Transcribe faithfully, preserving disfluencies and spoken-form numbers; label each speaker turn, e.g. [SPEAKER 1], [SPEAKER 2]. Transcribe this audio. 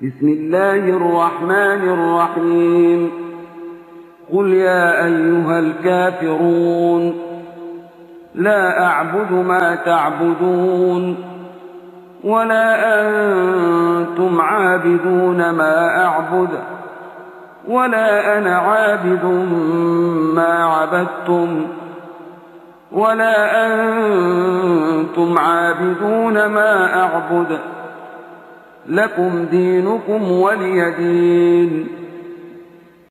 [SPEAKER 1] بسم الله الرحمن الرحيم قل يا أيها الكافرون لا أعبد ما تعبدون ولا أنتم عابدون ما أعبد ولا أنا عابد ما عبدتم ولا أنتم عابدون ما أعبد لكم دينكم ولي دين.